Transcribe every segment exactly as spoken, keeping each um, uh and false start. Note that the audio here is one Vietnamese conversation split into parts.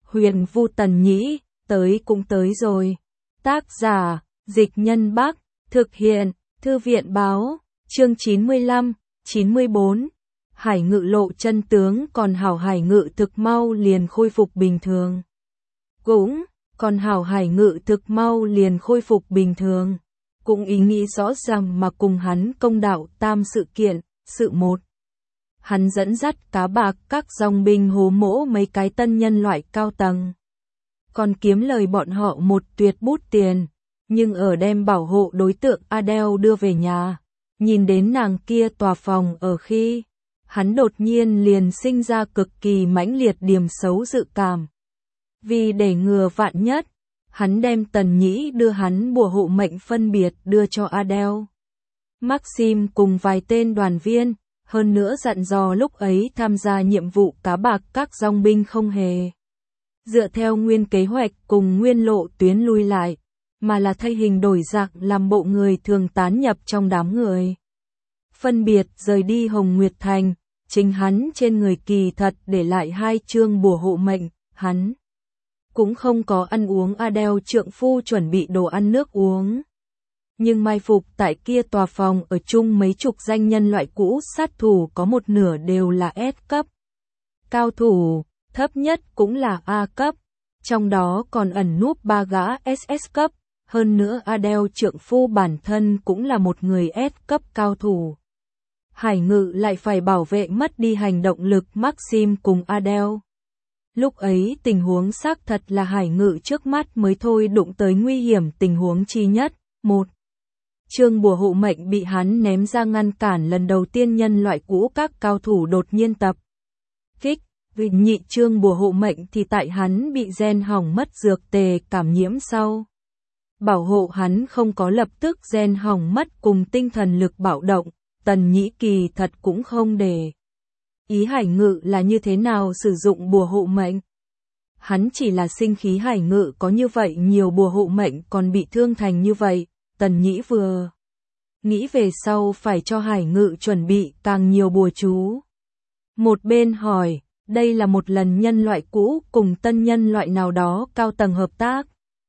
Huyền Vu Tần Nhĩ, tới cũng tới rồi. Tác giả, Dịch Nhân Bắc, thực hiện, Thư viện Báo, chương chín mươi lăm, chín mươi bốn. Hải Ngự lộ chân tướng, còn Hảo Hải Ngự thực mau liền khôi phục bình thường. Cũng, còn Hảo Hải Ngự thực mau liền khôi phục bình thường. Cũng ý nghĩ rõ ràng mà cùng hắn công đạo tam sự kiện, sự một. Hắn dẫn dắt cá bạc các dòng binh hố mỗ mấy cái tân nhân loại cao tầng. Còn kiếm lời bọn họ một tuyệt bút tiền, nhưng ở đem bảo hộ đối tượng Adele đưa về nhà. Nhìn đến nàng kia tòa phòng ở khi, hắn đột nhiên liền sinh ra cực kỳ mãnh liệt điểm xấu dự cảm. Vì để ngừa vạn nhất, hắn đem Tần Nhĩ đưa hắn bùa hộ mệnh phân biệt đưa cho Adele. Maxim cùng vài tên đoàn viên, hơn nữa dặn dò lúc ấy tham gia nhiệm vụ cá bạc các dòng binh không hề dựa theo nguyên kế hoạch cùng nguyên lộ tuyến lui lại, mà là thay hình đổi dạng làm bộ người thường tán nhập trong đám người. Phân biệt rời đi Hồng Nguyệt Thành, chính hắn trên người kỳ thật để lại hai chương bùa hộ mệnh, hắn cũng không có ăn uống Adele trượng phu chuẩn bị đồ ăn nước uống. Nhưng mai phục tại kia tòa phòng ở chung mấy chục danh nhân loại cũ sát thủ có một nửa đều là S cấp. Cao thủ, thấp nhất cũng là A cấp, trong đó còn ẩn núp ba gã ét ét cấp, hơn nữa Adele trượng phu bản thân cũng là một người S cấp cao thủ. Hải Ngự lại phải bảo vệ mất đi hành động lực Maxim cùng Adele. Lúc ấy tình huống xác thật là Hải Ngự trước mắt mới thôi đụng tới nguy hiểm tình huống chi nhất. Một. Chương bùa hộ mệnh bị hắn ném ra ngăn cản lần đầu tiên nhân loại cũ các cao thủ đột nhiên tập kích. Vì nhị chương bùa hộ mệnh thì tại hắn bị gen hỏng mất dược tề cảm nhiễm sau. Bảo hộ hắn không có lập tức gen hỏng mất cùng tinh thần lực bạo động, Tần Nhĩ kỳ thật cũng không để ý Hải Ngự là như thế nào sử dụng bùa hộ mệnh. Hắn chỉ là sinh khí Hải Ngự có như vậy nhiều bùa hộ mệnh còn bị thương thành như vậy. Tần Nhĩ vừa nghĩ về sau phải cho Hải Ngự chuẩn bị càng nhiều bùa chú. Một bên hỏi, đây là một lần nhân loại cũ cùng tân nhân loại nào đó cao tầng hợp tác.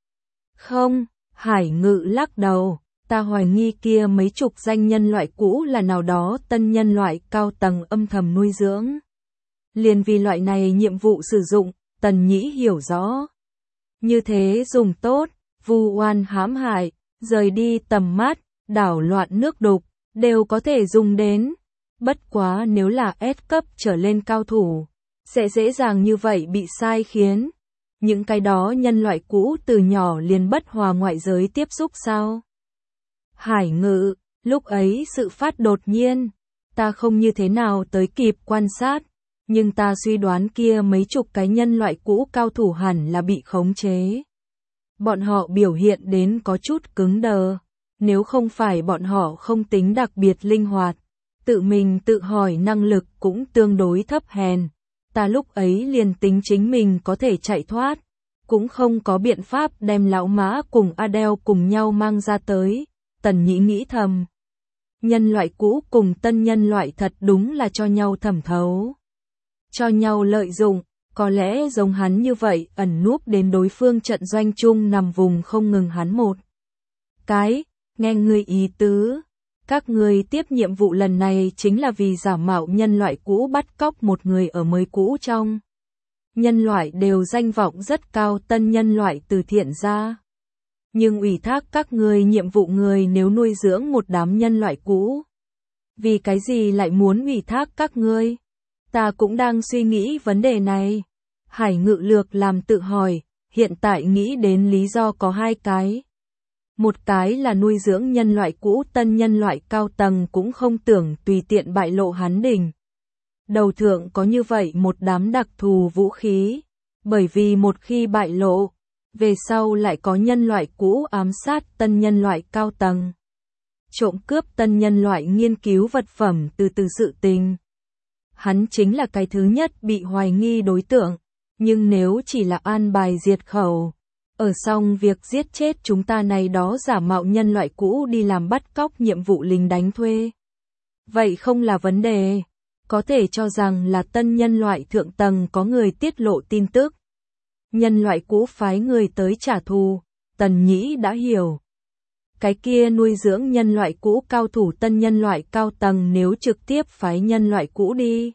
Không, Hải Ngự lắc đầu, ta hoài nghi kia mấy chục danh nhân loại cũ là nào đó tân nhân loại cao tầng âm thầm nuôi dưỡng. Liền vì loại này nhiệm vụ sử dụng, Tần Nhĩ hiểu rõ. Như thế dùng tốt, vu oan hãm hại, rời đi tầm mắt, đảo loạn nước đục, đều có thể dùng đến. Bất quá nếu là S cấp trở lên cao thủ, sẽ dễ dàng như vậy bị sai khiến. Những cái đó nhân loại cũ từ nhỏ liền bất hòa ngoại giới tiếp xúc sao? Hải Ngự, lúc ấy sự phát đột nhiên, ta không như thế nào tới kịp quan sát, nhưng ta suy đoán kia mấy chục cái nhân loại cũ cao thủ hẳn là bị khống chế. Bọn họ biểu hiện đến có chút cứng đờ, nếu không phải bọn họ không tính đặc biệt linh hoạt, tự mình tự hỏi năng lực cũng tương đối thấp hèn. Ta lúc ấy liền tính chính mình có thể chạy thoát, cũng không có biện pháp đem lão mã cùng Adele cùng nhau mang ra tới. Tần Nhĩ nghĩ thầm, nhân loại cũ cùng tân nhân loại thật đúng là cho nhau thẩm thấu, cho nhau lợi dụng. Có lẽ giống hắn như vậy ẩn núp đến đối phương trận doanh chung nằm vùng không ngừng hắn một cái. Nghe ngươi ý tứ, các ngươi tiếp nhiệm vụ lần này chính là vì giả mạo nhân loại cũ bắt cóc một người ở mới cũ trong. Nhân loại đều danh vọng rất cao tân nhân loại từ thiện ra. Nhưng ủy thác các ngươi nhiệm vụ người nếu nuôi dưỡng một đám nhân loại cũ. Vì cái gì lại muốn ủy thác các ngươi? Ta cũng đang suy nghĩ vấn đề này. Hải Ngự lược làm tự hỏi, hiện tại nghĩ đến lý do có hai cái. Một cái là nuôi dưỡng nhân loại cũ tân nhân loại cao tầng cũng không tưởng tùy tiện bại lộ hắn đỉnh. Đầu thượng có như vậy một đám đặc thù vũ khí, bởi vì một khi bại lộ, về sau lại có nhân loại cũ ám sát tân nhân loại cao tầng. Trộm cướp tân nhân loại nghiên cứu vật phẩm từ từ sự tình. Hắn chính là cái thứ nhất bị hoài nghi đối tượng, nhưng nếu chỉ là an bài diệt khẩu, ở xong việc giết chết chúng ta này đó giả mạo nhân loại cũ đi làm bắt cóc nhiệm vụ lính đánh thuê. Vậy không là vấn đề, có thể cho rằng là tân nhân loại thượng tầng có người tiết lộ tin tức. nhân loại cũ phái người tới trả thù, Tần Nhĩ đã hiểu. Cái kia nuôi dưỡng nhân loại cũ cao thủ tân nhân loại cao tầng nếu trực tiếp phái nhân loại cũ đi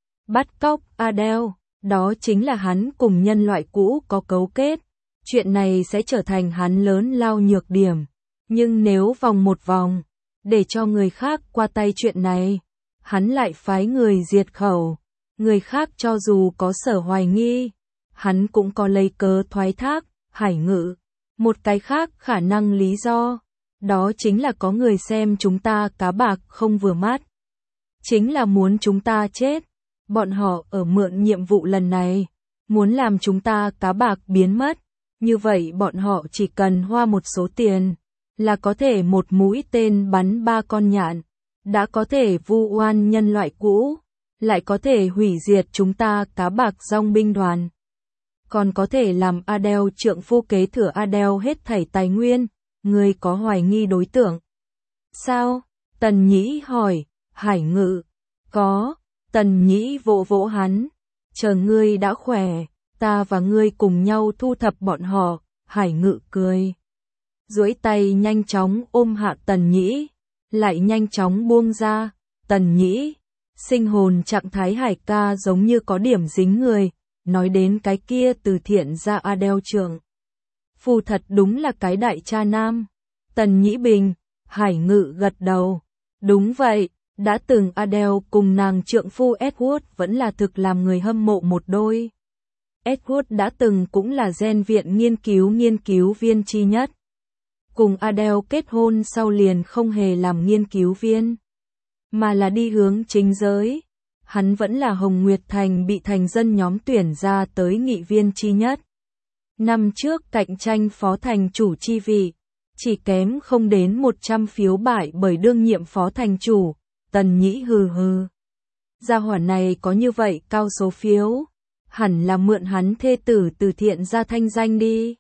bắt cóc Adele, đó chính là hắn cùng nhân loại cũ có cấu kết. Chuyện này sẽ trở thành hắn lớn lao nhược điểm. Nhưng nếu vòng một vòng, để cho người khác qua tay chuyện này, hắn lại phái người diệt khẩu. Người khác cho dù có sở hoài nghi, hắn cũng có lấy cớ thoái thác, Hải Ngự. Một cái khác khả năng lý do, đó chính là có người xem chúng ta cá bạc không vừa mắt. Chính là muốn chúng ta chết. Bọn họ ở mượn nhiệm vụ lần này, muốn làm chúng ta cá bạc biến mất. Như vậy bọn họ chỉ cần hoa một số tiền, là có thể một mũi tên bắn ba con nhạn, đã có thể vu oan nhân loại cũ, lại có thể hủy diệt chúng ta cá bạc dòng binh đoàn. Còn có thể làm Adele trượng phu kế thừa Adele hết thảy tài nguyên, người có hoài nghi đối tượng. Sao? Tần Nhĩ hỏi, Hải Ngự. Có, Tần Nhĩ vỗ vỗ hắn. Chờ ngươi đã khỏe, ta và ngươi cùng nhau thu thập bọn họ, Hải Ngự cười. Duỗi tay nhanh chóng ôm hạ Tần Nhĩ, lại nhanh chóng buông ra, Tần Nhĩ. Sinh hồn trạng thái Hải ca giống như có điểm dính người, nói đến cái kia từ thiện ra Adele trưởng. Phu thật đúng là cái đại cha nam. Tần Nhĩ bình, Hải Ngự gật đầu. Đúng vậy, đã từng Adele cùng nàng trượng phu Edward vẫn là thực làm người hâm mộ một đôi. Edward đã từng cũng là gen viện nghiên cứu nghiên cứu viên chi nhất. Cùng Adele kết hôn sau liền không hề làm nghiên cứu viên, mà là đi hướng chính giới. Hắn vẫn là Hồng Nguyệt Thành bị thành dân nhóm tuyển ra tới nghị viên chi nhất. Năm trước cạnh tranh phó thành chủ chi vị, chỉ kém không đến một trăm phiếu bại bởi đương nhiệm phó thành chủ, Tần Nhĩ hừ hừ. Gia hỏa này có như vậy cao số phiếu, hẳn là mượn hắn thê tử từ thiện ra thanh danh đi.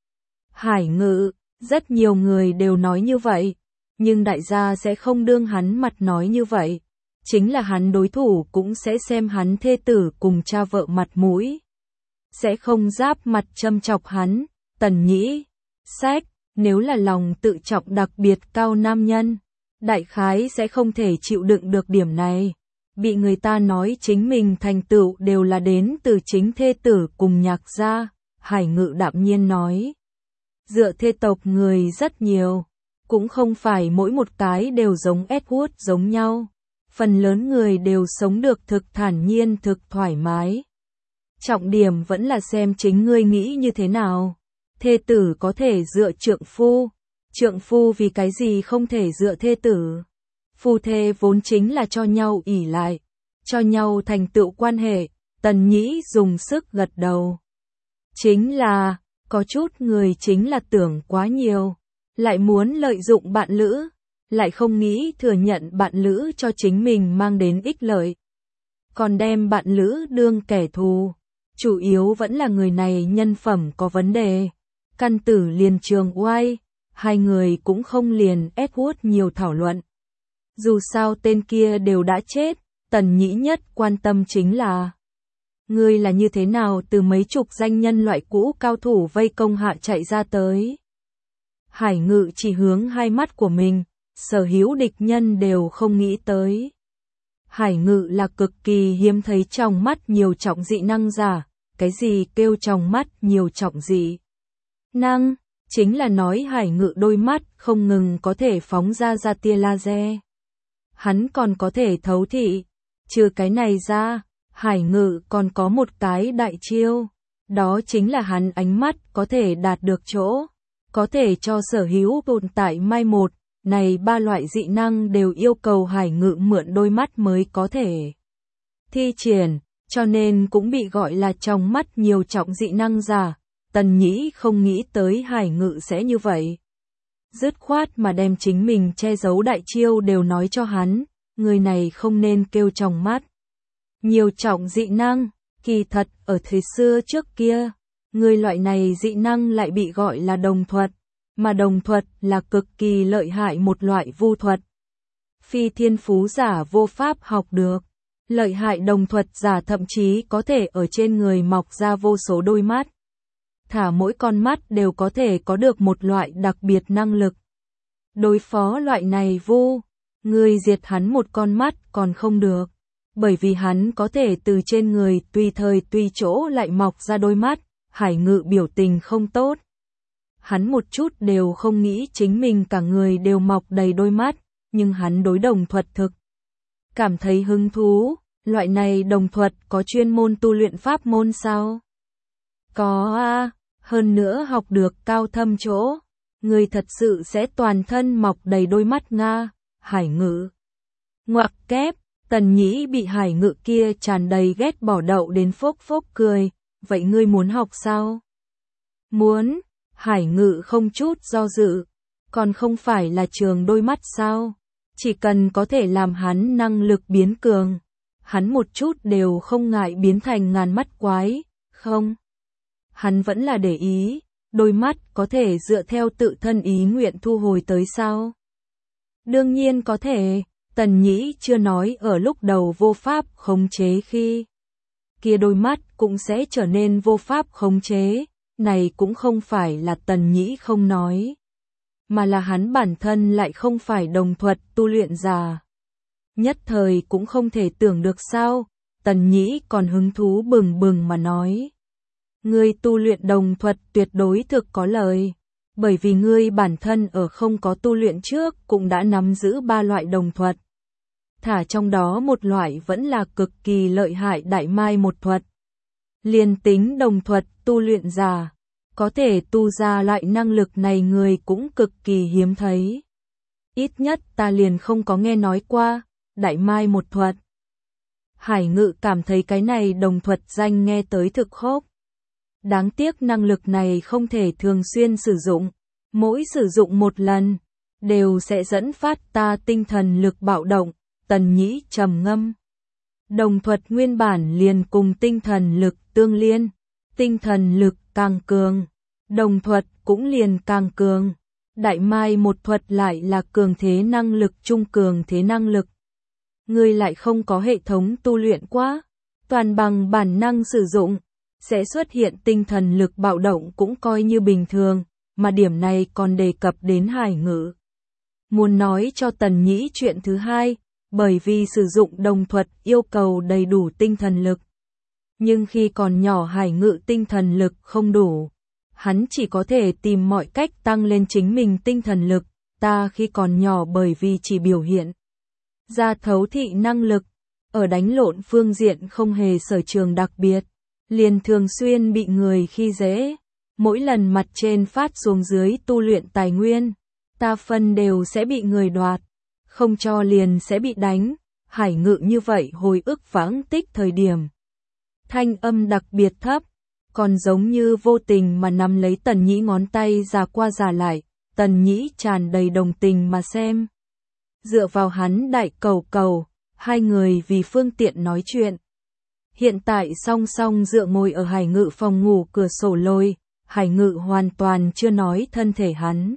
Hải Ngự, rất nhiều người đều nói như vậy, nhưng đại gia sẽ không đương hắn mặt nói như vậy. Chính là hắn đối thủ cũng sẽ xem hắn thê tử cùng cha vợ mặt mũi. Sẽ không giáp mặt châm chọc hắn, Tần Nhĩ. Sách, nếu là lòng tự trọng đặc biệt cao nam nhân, đại khái sẽ không thể chịu đựng được điểm này. Bị người ta nói chính mình thành tựu đều là đến từ chính thê tử cùng nhạc gia, Hải Ngự đạm nhiên nói. Dựa thê tộc người rất nhiều, cũng không phải mỗi một cái đều giống Edward giống nhau. Phần lớn người đều sống được thực thản nhiên thực thoải mái. Trọng điểm vẫn là xem chính ngươi nghĩ như thế nào. Thê tử có thể dựa trượng phu. Trượng phu vì cái gì không thể dựa thê tử. Phu thê vốn chính là cho nhau ỷ lại, cho nhau thành tựu quan hệ. Tần Nhĩ dùng sức gật đầu. Chính là, có chút người chính là tưởng quá nhiều, lại muốn lợi dụng bạn lữ, lại không nghĩ thừa nhận bạn lữ cho chính mình mang đến ích lợi. Còn đem bạn lữ đương kẻ thù, chủ yếu vẫn là người này nhân phẩm có vấn đề. Căn tử liền Trường Oai, hai người cũng không liền Edward nhiều thảo luận. Dù sao tên kia đều đã chết, Tần Nhĩ nhất quan tâm chính là ngươi là như thế nào từ mấy chục danh nhân loại cũ cao thủ vây công hạ chạy ra tới. Hải Ngự chỉ hướng hai mắt của mình, sở hữu địch nhân đều không nghĩ tới. Hải Ngự là cực kỳ hiếm thấy trong mắt nhiều trọng dị năng giả. Cái gì kêu trong mắt nhiều trọng dị năng? Chính là nói Hải Ngự đôi mắt không ngừng có thể phóng ra ra tia laser. Hắn còn có thể thấu thị. Trừ cái này ra, Hải Ngự còn có một cái đại chiêu. Đó chính là hắn ánh mắt có thể đạt được chỗ, có thể cho sở hữu tồn tại mai một. Này ba loại dị năng đều yêu cầu Hải Ngự mượn đôi mắt mới có thể thi triển, cho nên cũng bị gọi là trong mắt nhiều trọng dị năng giả. Tần Nhĩ không nghĩ tới Hải Ngự sẽ như vậy. Dứt khoát mà đem chính mình che giấu đại chiêu đều nói cho hắn, người này không nên kêu trong mắt nhiều trọng dị năng. Kỳ thật, ở thời xưa trước kia, người loại này dị năng lại bị gọi là đồng thuật. Mà đồng thuật là cực kỳ lợi hại một loại vu thuật. Phi thiên phú giả vô pháp học được. Lợi hại đồng thuật giả thậm chí có thể ở trên người mọc ra vô số đôi mắt. thả mỗi con mắt đều có thể có được một loại đặc biệt năng lực. Đối phó loại này Vu, người diệt hắn một con mắt còn không được, bởi vì hắn có thể từ trên người tùy thời tùy chỗ lại mọc ra đôi mắt. Hải Ngự biểu tình không tốt. Hắn một chút đều không nghĩ chính mình cả người đều mọc đầy đôi mắt, nhưng hắn đối đồng thuật thực cảm thấy hứng thú. Loại này đồng thuật có chuyên môn tu luyện pháp môn sao? Có a, hơn nữa học được cao thâm chỗ. Người thật sự sẽ toàn thân mọc đầy đôi mắt nga. Hải Ngự ngoặc kép, Tần Nhĩ bị Hải Ngự kia tràn đầy ghét bỏ đậu đến phốc phốc cười. Vậy ngươi muốn học sao? Muốn. Hải Ngự không chút do dự. Còn không phải là trường đôi mắt sao? Chỉ cần có thể làm hắn năng lực biến cường. Hắn một chút đều không ngại biến thành ngàn mắt quái, không? Hắn vẫn là để ý, đôi mắt có thể dựa theo tự thân ý nguyện thu hồi tới sao? Đương nhiên có thể, Tần Nhĩ chưa nói ở lúc đầu vô pháp khống chế khi kia đôi mắt cũng sẽ trở nên vô pháp khống chế, này cũng không phải là Tần Nhĩ không nói, mà là hắn bản thân lại không phải đồng thuật tu luyện giả. Nhất thời cũng không thể tưởng được sao, Tần Nhĩ còn hứng thú bừng bừng mà nói. Ngươi tu luyện đồng thuật tuyệt đối thực có lời, bởi vì ngươi bản thân ở không có tu luyện trước cũng đã nắm giữ ba loại đồng thuật. Thả trong đó một loại vẫn là cực kỳ lợi hại đại mai một thuật. Liên tính đồng thuật tu luyện giả, có thể tu ra loại năng lực này người cũng cực kỳ hiếm thấy. Ít nhất ta liền không có nghe nói qua, đại mai một thuật. Hải Ngự cảm thấy cái này đồng thuật danh nghe tới thực khốc. Đáng tiếc năng lực này không thể thường xuyên sử dụng, mỗi sử dụng một lần, đều sẽ dẫn phát ta tinh thần lực bạo động. Tần Nhĩ trầm ngâm. Đồng thuật nguyên bản liền cùng tinh thần lực tương liên, tinh thần lực càng cường, đồng thuật cũng liền càng cường. Đại mai một thuật lại là cường thế năng lực trung cường thế năng lực. Người lại không có hệ thống tu luyện quá, toàn bằng bản năng sử dụng, sẽ xuất hiện tinh thần lực bạo động cũng coi như bình thường, mà điểm này còn đề cập đến Hải Ngự. Muốn nói cho Tần Nhĩ chuyện thứ hai, bởi vì sử dụng đồng thuật yêu cầu đầy đủ tinh thần lực. Nhưng khi còn nhỏ Hải Ngự tinh thần lực không đủ, hắn chỉ có thể tìm mọi cách tăng lên chính mình tinh thần lực. Ta khi còn nhỏ bởi vì chỉ biểu hiện ra thấu thị năng lực, ở đánh lộn phương diện không hề sở trường đặc biệt, liền thường xuyên bị người khi dễ. Mỗi lần mặt trên phát xuống dưới tu luyện tài nguyên, ta phân đều sẽ bị người đoạt, không cho liền sẽ bị đánh. Hải Ngự như vậy hồi ức vãng tích thời điểm, thanh âm đặc biệt thấp, còn giống như vô tình mà nắm lấy Tần Nhĩ ngón tay già qua già lại. Tần Nhĩ tràn đầy đồng tình mà xem. Dựa vào hắn đại cầu cầu, hai người vì phương tiện nói chuyện. Hiện tại song song dựa ngồi ở Hải Ngự phòng ngủ cửa sổ lôi, Hải Ngự hoàn toàn chưa nói thân thể hắn.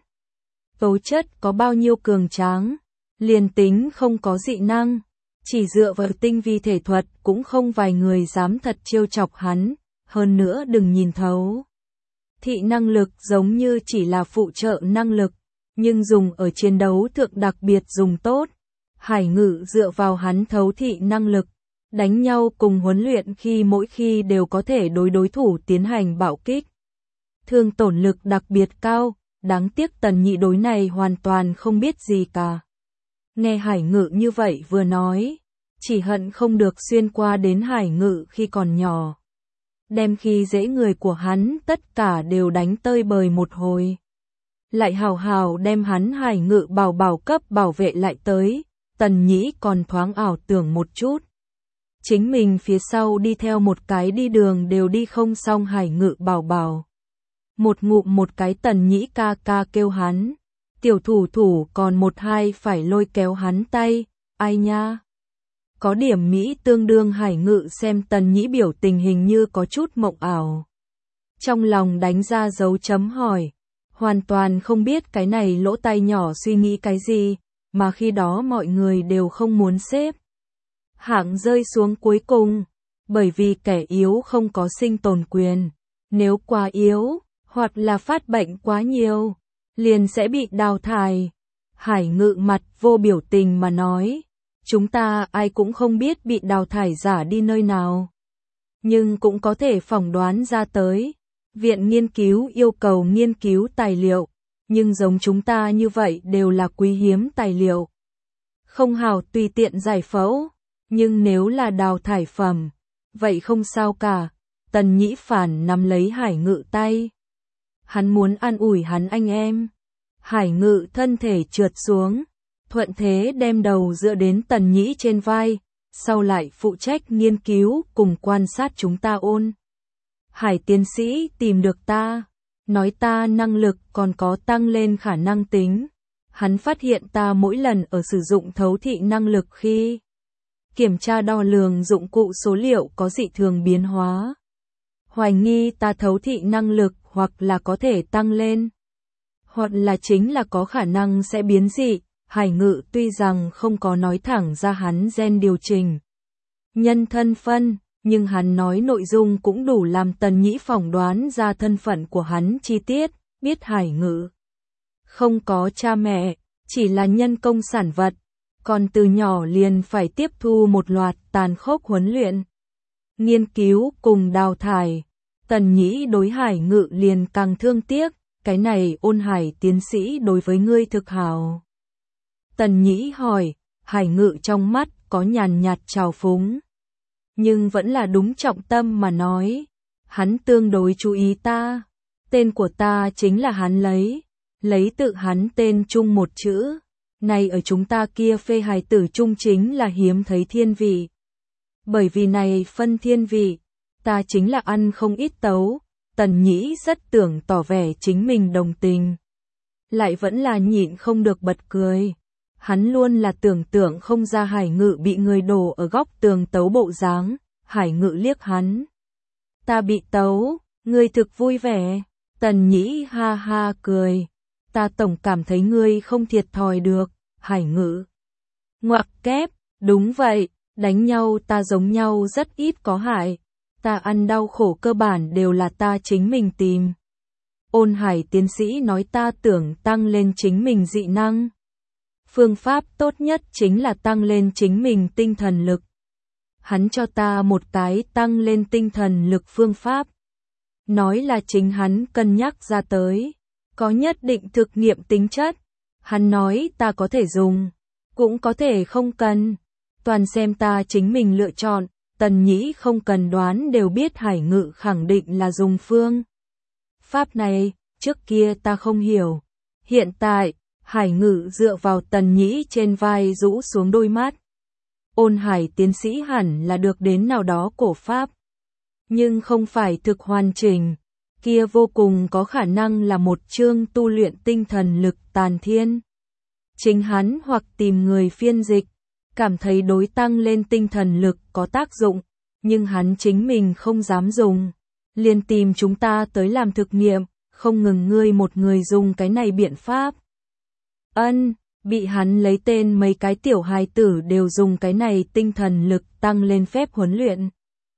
Tố chất có bao nhiêu cường tráng, liền tính không có dị năng, chỉ dựa vào tinh vi thể thuật cũng không vài người dám thật trêu chọc hắn, hơn nữa đừng nhìn thấu. Thị năng lực giống như chỉ là phụ trợ năng lực, nhưng dùng ở chiến đấu thượng đặc biệt dùng tốt. Hải Ngự dựa vào hắn thấu thị năng lực, đánh nhau cùng huấn luyện khi mỗi khi đều có thể đối đối thủ tiến hành bạo kích. Thương tổn lực đặc biệt cao, đáng tiếc Tần Nhĩ đối này hoàn toàn không biết gì cả. Nghe Hải Ngự như vậy vừa nói, chỉ hận không được xuyên qua đến Hải Ngự khi còn nhỏ. Đem khi dễ người của hắn tất cả đều đánh tơi bời một hồi. Lại hào hào đem hắn Hải Ngự bảo bảo cấp bảo vệ lại tới. Tần Nhĩ còn thoáng ảo tưởng một chút. Chính mình phía sau đi theo một cái đi đường đều đi không xong Hải Ngự bảo bảo. Một ngụm một cái Tần Nhĩ ca ca kêu hắn. Tiểu thủ thủ còn một hai phải lôi kéo hắn tay. Ai nha? Có điểm Mỹ tương đương Hải Ngự xem Tần Nhĩ biểu tình hình như có chút mộng ảo. Trong lòng đánh ra dấu chấm hỏi. Hoàn toàn không biết cái này lỗ tai nhỏ suy nghĩ cái gì, mà khi đó mọi người đều không muốn xếp hạng rơi xuống cuối cùng, bởi vì kẻ yếu không có sinh tồn quyền. Nếu quá yếu, hoặc là phát bệnh quá nhiều, liền sẽ bị đào thải. Hải Ngự mặt vô biểu tình mà nói, chúng ta ai cũng không biết bị đào thải giả đi nơi nào. Nhưng cũng có thể phỏng đoán ra tới. Viện nghiên cứu yêu cầu nghiên cứu tài liệu, nhưng giống chúng ta như vậy đều là quý hiếm tài liệu. Không hảo tùy tiện giải phẫu, nhưng nếu là đào thải phẩm, vậy không sao cả. Tần Nhĩ Phản nắm lấy Hải Ngự tay. Hắn muốn an ủi hắn anh em. Hải Ngự thân thể trượt xuống, thuận thế đem đầu dựa đến Tần Nhĩ trên vai, sau lại phụ trách nghiên cứu cùng quan sát chúng ta ôn. Hải tiến sĩ tìm được ta, nói ta năng lực còn có tăng lên khả năng tính. Hắn phát hiện ta mỗi lần ở sử dụng thấu thị năng lực khi kiểm tra đo lường dụng cụ số liệu có dị thường biến hóa. Hoài nghi ta thấu thị năng lực hoặc là có thể tăng lên, hoặc là chính là có khả năng sẽ biến dị. Hải Ngự tuy rằng không có nói thẳng ra hắn gen điều chỉnh nhân thân phân, nhưng hắn nói nội dung cũng đủ làm Tần Nhĩ phỏng đoán ra thân phận của hắn chi tiết, biết Hải Ngự không có cha mẹ, chỉ là nhân công sản vật, còn từ nhỏ liền phải tiếp thu một loạt tàn khốc huấn luyện, nghiên cứu cùng đào thải. Tần Nhĩ đối Hải Ngự liền càng thương tiếc, cái này Ôn Hải tiến sĩ đối với ngươi thực hảo. Tần Nhĩ hỏi, Hải Ngự trong mắt có nhàn nhạt trào phúng, nhưng vẫn là đúng trọng tâm mà nói. Hắn tương đối chú ý ta, tên của ta chính là hắn lấy, lấy tự hắn tên chung một chữ. Này ở chúng ta kia phê hài tử chung chính là hiếm thấy thiên vị. Bởi vì này phân thiên vị, ta chính là ăn không ít tấu. Tần Nhĩ rất tưởng tỏ vẻ chính mình đồng tình, lại vẫn là nhịn không được bật cười. Hắn luôn là tưởng tượng không ra Hải Ngự bị người đổ ở góc tường tấu bộ dáng. Hải Ngự liếc hắn. Ta bị tấu, ngươi thực vui vẻ. Tần Nhĩ ha ha cười. Ta tổng cảm thấy ngươi không thiệt thòi được. Hải Ngự ngoặc kép, đúng vậy, đánh nhau ta giống nhau rất ít có hại. Ta ăn đau khổ cơ bản đều là ta chính mình tìm. Ôn Hải tiến sĩ nói ta tưởng tăng lên chính mình dị năng. Phương pháp tốt nhất chính là tăng lên chính mình tinh thần lực. Hắn cho ta một cái tăng lên tinh thần lực phương pháp. Nói là chính hắn cân nhắc ra tới, có nhất định thực nghiệm tính chất. Hắn nói ta có thể dùng, cũng có thể không cần. Toàn xem ta chính mình lựa chọn. Tần Nhĩ không cần đoán đều biết Hải Ngự khẳng định là dùng phương pháp này, trước kia ta không hiểu. Hiện tại, Hải Ngự dựa vào Tần Nhĩ trên vai rũ xuống đôi mắt. Ôn Hải tiến sĩ hẳn là được đến nào đó cổ pháp, nhưng không phải thực hoàn chỉnh, kia vô cùng có khả năng là một chương tu luyện tinh thần lực tàn thiên. Chính hắn hoặc tìm người phiên dịch, cảm thấy đối tăng lên tinh thần lực có tác dụng, nhưng hắn chính mình không dám dùng, liền tìm chúng ta tới làm thực nghiệm, không ngừng ngươi một người dùng cái này biện pháp. Ân, bị hắn lấy tên mấy cái tiểu hài tử đều dùng cái này tinh thần lực tăng lên phép huấn luyện.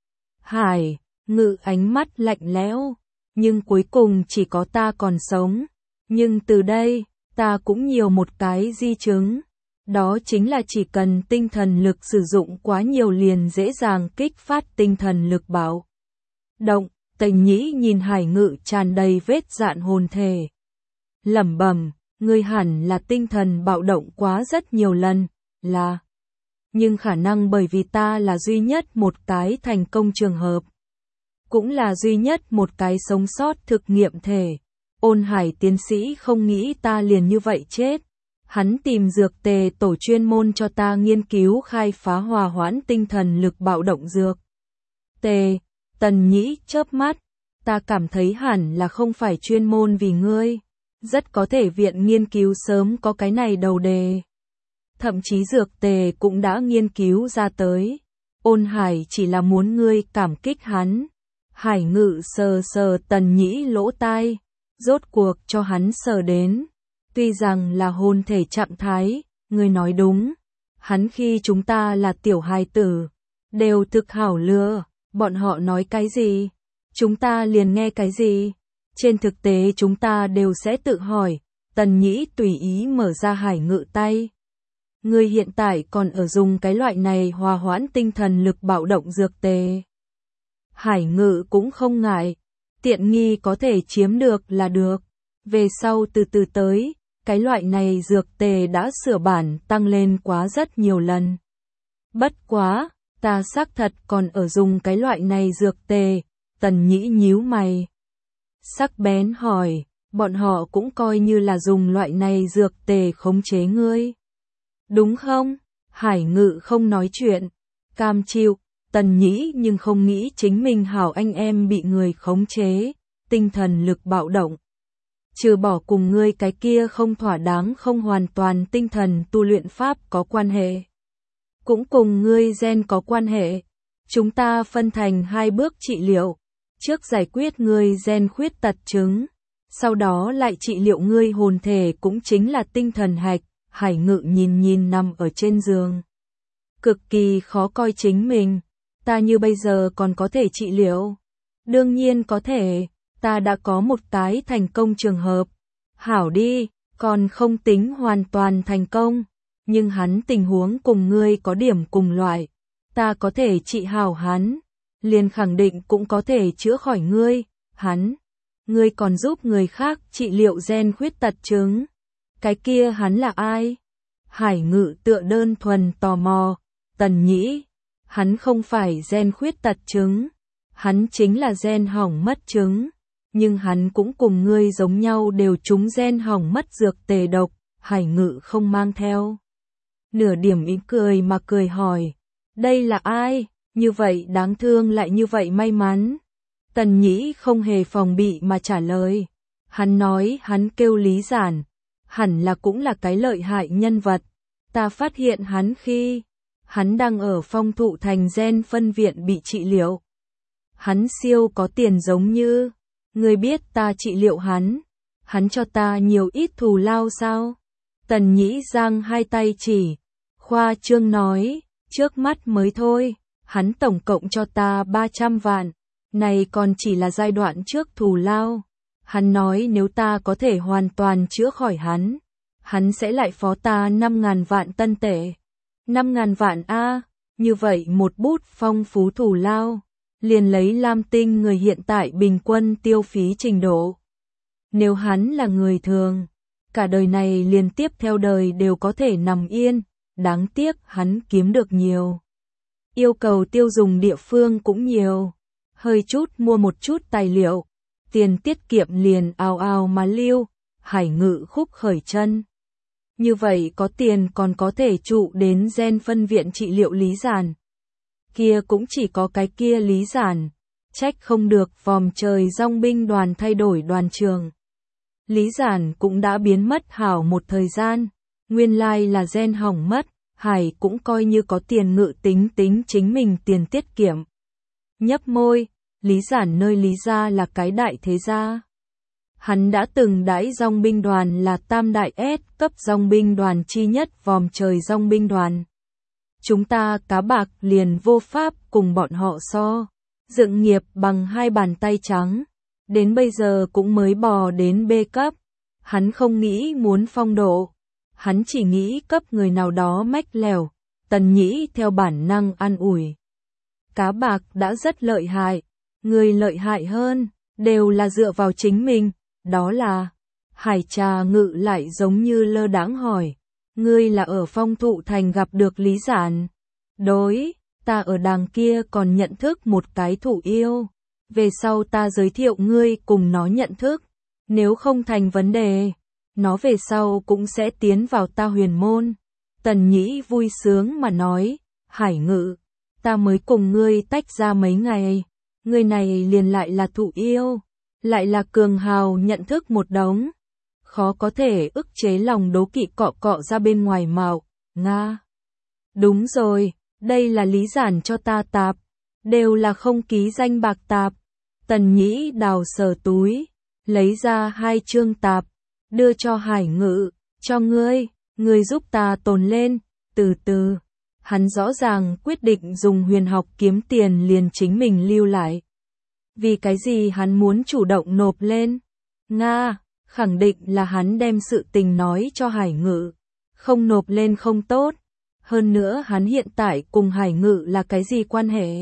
Hải Ngự ánh mắt lạnh lẽo, nhưng cuối cùng chỉ có ta còn sống, nhưng từ đây, ta cũng nhiều một cái di chứng. Đó chính là chỉ cần tinh thần lực sử dụng quá nhiều liền dễ dàng kích phát tinh thần lực bạo động. Tần Nhĩ nhìn Hải Ngự tràn đầy vết dạn hồn thể, lẩm bẩm, ngươi hẳn là tinh thần bạo động quá rất nhiều lần, là. Nhưng khả năng bởi vì ta là duy nhất một cái thành công trường hợp, cũng là duy nhất một cái sống sót thực nghiệm thể. Ôn Hải tiến sĩ không nghĩ ta liền như vậy chết. Hắn tìm dược tề tổ chuyên môn cho ta nghiên cứu khai phá hòa hoãn tinh thần lực bạo động dược tề. Tần Nhĩ chớp mắt, ta cảm thấy hẳn là không phải chuyên môn vì ngươi. Rất có thể viện nghiên cứu sớm có cái này đầu đề. Thậm chí dược tề cũng đã nghiên cứu ra tới. Ôn Hải chỉ là muốn ngươi cảm kích hắn. Hải Ngự sờ sờ Tần Nhĩ lỗ tai, rốt cuộc cho hắn sờ đến. Tuy rằng là hồn thể trạng thái, ngươi nói đúng. Hắn khi chúng ta là tiểu hài tử, đều thực hảo lừa, bọn họ nói cái gì, chúng ta liền nghe cái gì. Trên thực tế chúng ta đều sẽ tự hỏi, Tần Nhĩ tùy ý mở ra hải ngự tay. Ngươi hiện tại còn ở dùng cái loại này hòa hoãn tinh thần lực bạo động dược tề. Hải ngự cũng không ngại, tiện nghi có thể chiếm được là được. Về sau từ từ tới, cái loại này dược tề đã sửa bản tăng lên quá rất nhiều lần. Bất quá, ta xác thật còn ở dùng cái loại này dược tề, Tần Nhĩ nhíu mày. Sắc bén hỏi, bọn họ cũng coi như là dùng loại này dược tề khống chế ngươi. Đúng không? Hải ngự không nói chuyện, cam chịu, Tần Nhĩ nhưng không nghĩ chính mình hảo anh em bị người khống chế, tinh thần lực bạo động. Trừ bỏ cùng ngươi cái kia không thỏa đáng không hoàn toàn tinh thần tu luyện pháp có quan hệ. Cũng cùng ngươi gen có quan hệ. Chúng ta phân thành hai bước trị liệu. Trước giải quyết ngươi gen khuyết tật chứng. Sau đó lại trị liệu ngươi hồn thể cũng chính là tinh thần hạch. Hải ngự nhìn nhìn nằm ở trên giường. Cực kỳ khó coi chính mình. Ta như bây giờ còn có thể trị liệu. Đương nhiên có thể. Ta đã có một cái thành công trường hợp. Hảo đi, còn không tính hoàn toàn thành công. Nhưng hắn tình huống cùng ngươi có điểm cùng loại. Ta có thể trị hảo hắn. Liền khẳng định cũng có thể chữa khỏi ngươi. Hắn. Ngươi còn giúp người khác trị liệu gen khuyết tật chứng. Cái kia hắn là ai? Hải ngự tựa đơn thuần tò mò. Tần Nhĩ. Hắn không phải gen khuyết tật chứng. Hắn chính là gen hỏng mất chứng. Nhưng hắn cũng cùng ngươi giống nhau đều trúng gen hỏng mất dược tề độc. Hải ngự không mang theo nửa điểm ý cười mà cười hỏi. Đây là ai? Như vậy đáng thương lại như vậy may mắn. Tần Nhĩ không hề phòng bị mà trả lời. Hắn nói hắn kêu Lý Giản. Hẳn là cũng là cái lợi hại nhân vật. Ta phát hiện hắn khi hắn đang ở phong thụ thành gen phân viện bị trị liệu. Hắn siêu có tiền giống như. Ngươi biết ta trị liệu hắn. Hắn cho ta nhiều ít thù lao sao? Tần Nhĩ giang hai tay chỉ. Khoa trương nói. Trước mắt mới thôi. Hắn tổng cộng cho ta ba trăm vạn. Này còn chỉ là giai đoạn trước thù lao. Hắn nói nếu ta có thể hoàn toàn chữa khỏi hắn. Hắn sẽ lại phó ta năm ngàn vạn tân tệ. năm ngàn vạn a, như vậy một bút phong phú thù lao. Liền lấy Lam Tinh người hiện tại bình quân tiêu phí trình độ. Nếu hắn là người thường, cả đời này liền tiếp theo đời đều có thể nằm yên, đáng tiếc hắn kiếm được nhiều. Yêu cầu tiêu dùng địa phương cũng nhiều, hơi chút mua một chút tài liệu, tiền tiết kiệm liền ào ào mà lưu, Hải ngự khúc khởi chân. Như vậy có tiền còn có thể trụ đến gen phân viện trị liệu Lý Giản. Kia cũng chỉ có cái kia Lý Giản, trách không được vòm trời dòng binh đoàn thay đổi đoàn trường. Lý Giản cũng đã biến mất hảo một thời gian, nguyên lai là gen hỏng mất, Hải cũng coi như có tiền ngự tính tính chính mình tiền tiết kiệm. Nhấp môi, Lý Giản nơi Lý gia là cái đại thế gia. Hắn đã từng đãi dòng binh đoàn là tam đại S cấp dòng binh đoàn chi nhất vòm trời dòng binh đoàn. Chúng ta cá bạc liền vô pháp cùng bọn họ so, dựng nghiệp bằng hai bàn tay trắng, đến bây giờ cũng mới bò đến B cấp. Hắn không nghĩ muốn phong độ, hắn chỉ nghĩ cấp người nào đó mách lèo. Tần Nhĩ theo bản năng an ủi. Cá bạc đã rất lợi hại, người lợi hại hơn, đều là dựa vào chính mình, đó là. Hải Trà Ngự lại giống như lơ đãng hỏi, ngươi là ở phong thụ thành gặp được Lý Giản. Đối, ta ở đàng kia còn nhận thức một cái thủ yêu, về sau ta giới thiệu ngươi cùng nó nhận thức, nếu không thành vấn đề, nó về sau cũng sẽ tiến vào ta huyền môn. Tần Nhĩ vui sướng mà nói, Hải Ngự, ta mới cùng ngươi tách ra mấy ngày, ngươi này liền lại là thủ yêu, lại là cường hào nhận thức một đống. Khó có thể ức chế lòng đố kỵ cọ cọ ra bên ngoài mạo, Nga. Đúng rồi, đây là Lý Giản cho ta tạp, đều là không ký danh bạc tạp. Tần Nhĩ đào sờ túi, lấy ra hai chương tạp, đưa cho Hải Ngự, cho ngươi, ngươi giúp ta tồn lên, từ từ. Hắn rõ ràng quyết định dùng huyền học kiếm tiền liền chính mình lưu lại. Vì cái gì hắn muốn chủ động nộp lên? Nga, khẳng định là hắn đem sự tình nói cho Hải Ngự. Không nộp lên không tốt. Hơn nữa hắn hiện tại cùng Hải Ngự là cái gì quan hệ?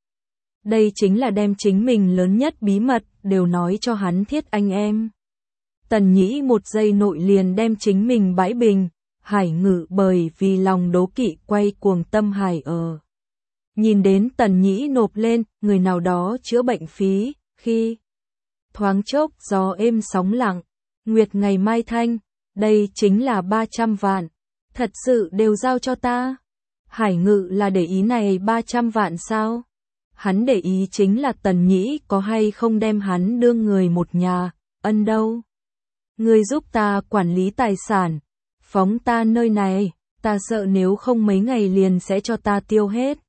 Đây chính là đem chính mình lớn nhất bí mật đều nói cho hắn Thiết anh em. Tần Nhĩ một giây nội liền đem chính mình bãi bình. Hải Ngự bởi vì lòng đố kỵ quay cuồng tâm Hải ở. Nhìn đến Tần Nhĩ nộp lên, người nào đó chữa bệnh phí, khi thoáng chốc gió êm sóng lặng, nguyệt ngày mai thanh, đây chính là ba trăm vạn, thật sự đều giao cho ta. Hải Ngự là để ý này ba trăm vạn sao? Hắn để ý chính là Tần Nhĩ có hay không đem hắn đương người một nhà, ân đâu. Ngươi giúp ta quản lý tài sản, phóng ta nơi này, ta sợ nếu không mấy ngày liền sẽ cho ta tiêu hết.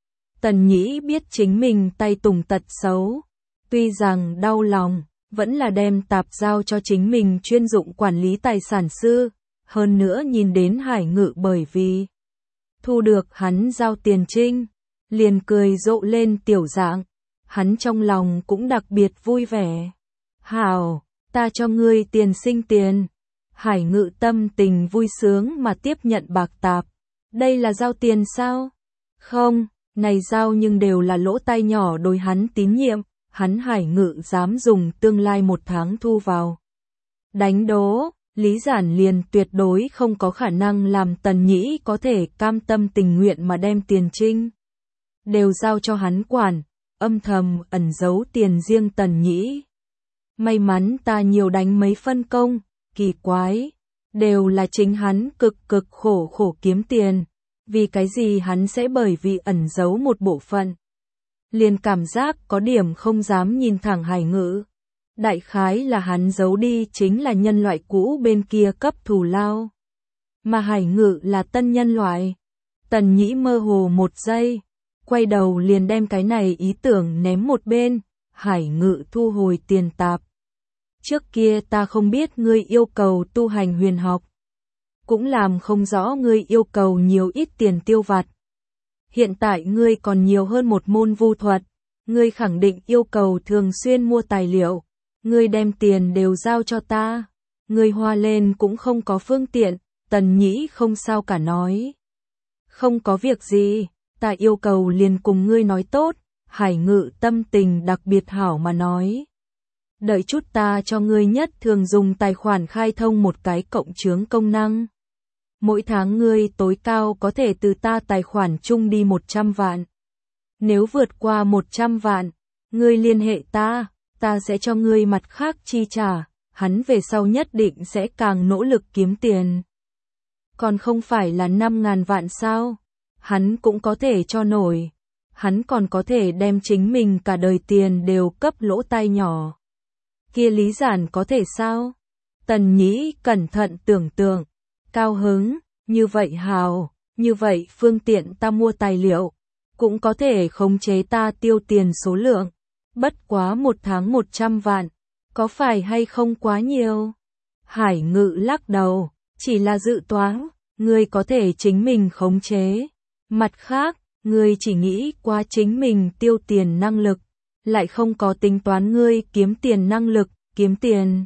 Tần Nhĩ biết chính mình tay tùng tật xấu, tuy rằng đau lòng, vẫn là đem tạp giao cho chính mình chuyên dụng quản lý tài sản sư, hơn nữa nhìn đến Hải Ngự bởi vì thu được hắn giao tiền trinh, liền cười rộ lên tiểu dạng, hắn trong lòng cũng đặc biệt vui vẻ. Hảo, ta cho ngươi tiền sinh tiền. Hải Ngự tâm tình vui sướng mà tiếp nhận bạc tạp. Đây là giao tiền sao? Không, này giao nhưng đều là lỗ tai nhỏ đối hắn tín nhiệm, hắn Hải Ngự dám dùng tương lai một tháng thu vào. Đánh đố, Lý Giản liền tuyệt đối không có khả năng làm Tần Nhĩ có thể cam tâm tình nguyện mà đem tiền trinh. Đều giao cho hắn quản, âm thầm ẩn giấu tiền riêng Tần Nhĩ. May mắn ta nhiều đánh mấy phân công, kỳ quái, đều là chính hắn cực cực khổ khổ kiếm tiền, vì cái gì hắn sẽ bởi vì ẩn giấu một bộ phận. Liền cảm giác có điểm không dám nhìn thẳng Hải Ngự. Đại khái là hắn giấu đi chính là nhân loại cũ bên kia cấp thù lao. Mà Hải Ngự là tân nhân loại. Tần Nhĩ mơ hồ một giây, quay đầu liền đem cái này ý tưởng ném một bên, Hải Ngự thu hồi tiền tạp. Trước kia ta không biết ngươi yêu cầu tu hành huyền học, cũng làm không rõ ngươi yêu cầu nhiều ít tiền tiêu vặt. Hiện tại ngươi còn nhiều hơn một môn vu thuật, ngươi khẳng định yêu cầu thường xuyên mua tài liệu, ngươi đem tiền đều giao cho ta, ngươi hoa lên cũng không có phương tiện. Tần Nhĩ không sao cả nói. Không có việc gì, ta yêu cầu liền cùng ngươi nói tốt. Hải Ngự tâm tình đặc biệt hảo mà nói. Đợi chút ta cho ngươi nhất thường dùng tài khoản khai thông một cái cộng chướng công năng. Mỗi tháng ngươi tối cao có thể từ ta tài khoản chung đi một trăm vạn. Nếu vượt qua một trăm vạn, ngươi liên hệ ta, ta sẽ cho ngươi mặt khác chi trả, hắn về sau nhất định sẽ càng nỗ lực kiếm tiền. Còn không phải là năm ngàn vạn sao? Hắn cũng có thể cho nổi. Hắn còn có thể đem chính mình cả đời tiền đều cấp lỗ tai nhỏ. Kia Lý Giản có thể sao? Tần Nhĩ cẩn thận tưởng tượng, cao hứng, như vậy hào, như vậy phương tiện ta mua tài liệu, cũng có thể khống chế ta tiêu tiền số lượng, bất quá một tháng một trăm vạn, có phải hay không quá nhiều? Hải Ngự lắc đầu, chỉ là dự toán, ngươi có thể chính mình khống chế. Mặt khác, ngươi chỉ nghĩ qua chính mình tiêu tiền năng lực, lại không có tính toán ngươi kiếm tiền năng lực, kiếm tiền.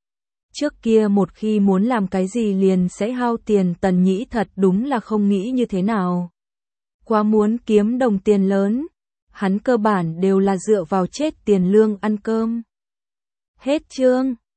Trước kia một khi muốn làm cái gì liền sẽ hao tiền. Tần Nhĩ thật đúng là không nghĩ như thế nào. Quá muốn kiếm đồng tiền lớn, hắn cơ bản đều là dựa vào chết tiền lương ăn cơm. Hết chương.